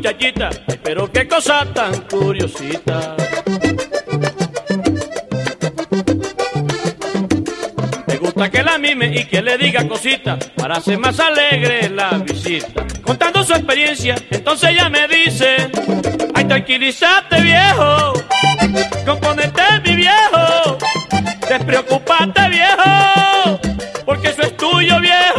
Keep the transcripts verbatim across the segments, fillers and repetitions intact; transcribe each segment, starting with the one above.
muchachita, ay, pero qué cosa tan curiosita. Me gusta que la mime y que le diga cositas para hacer más alegre la visita. Contando su experiencia, entonces ella me dice: ay, tranquilízate viejo, componete mi viejo, despreocupate viejo, porque eso es tuyo viejo.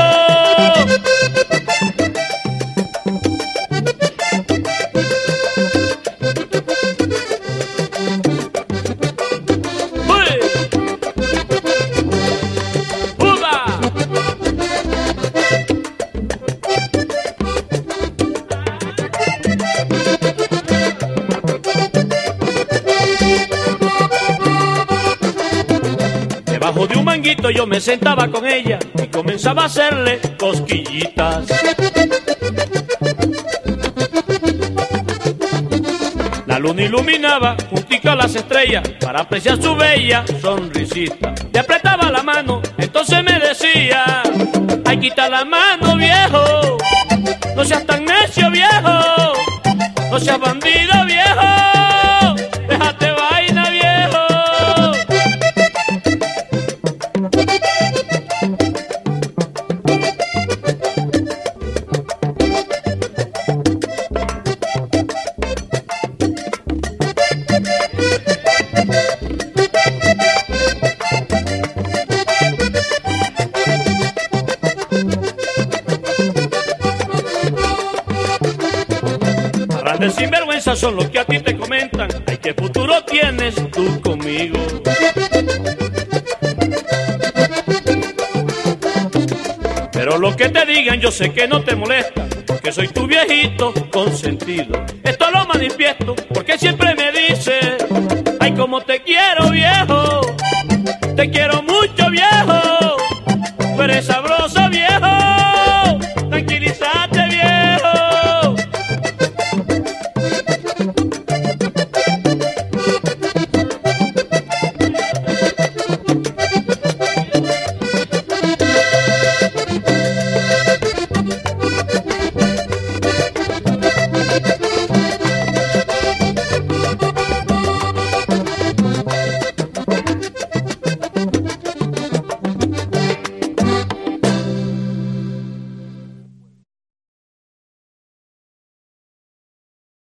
Debajo de un manguito yo me sentaba con ella y comenzaba a hacerle cosquillitas. La luna iluminaba juntica a las estrellas para apreciar su bella sonrisita. Le apretaba la mano, entonces me decía: ay, quita la mano viejo, no seas tan necio viejo, no seas bandido viejo, déjate vaina viejo. De sinvergüenza son los que a ti te comentan: ay, qué futuro tienes tú conmigo. Pero lo que te digan yo sé que no te molesta, porque soy tu viejito consentido. Esto lo manifiesto porque siempre me dice: ay, cómo te quiero viejo,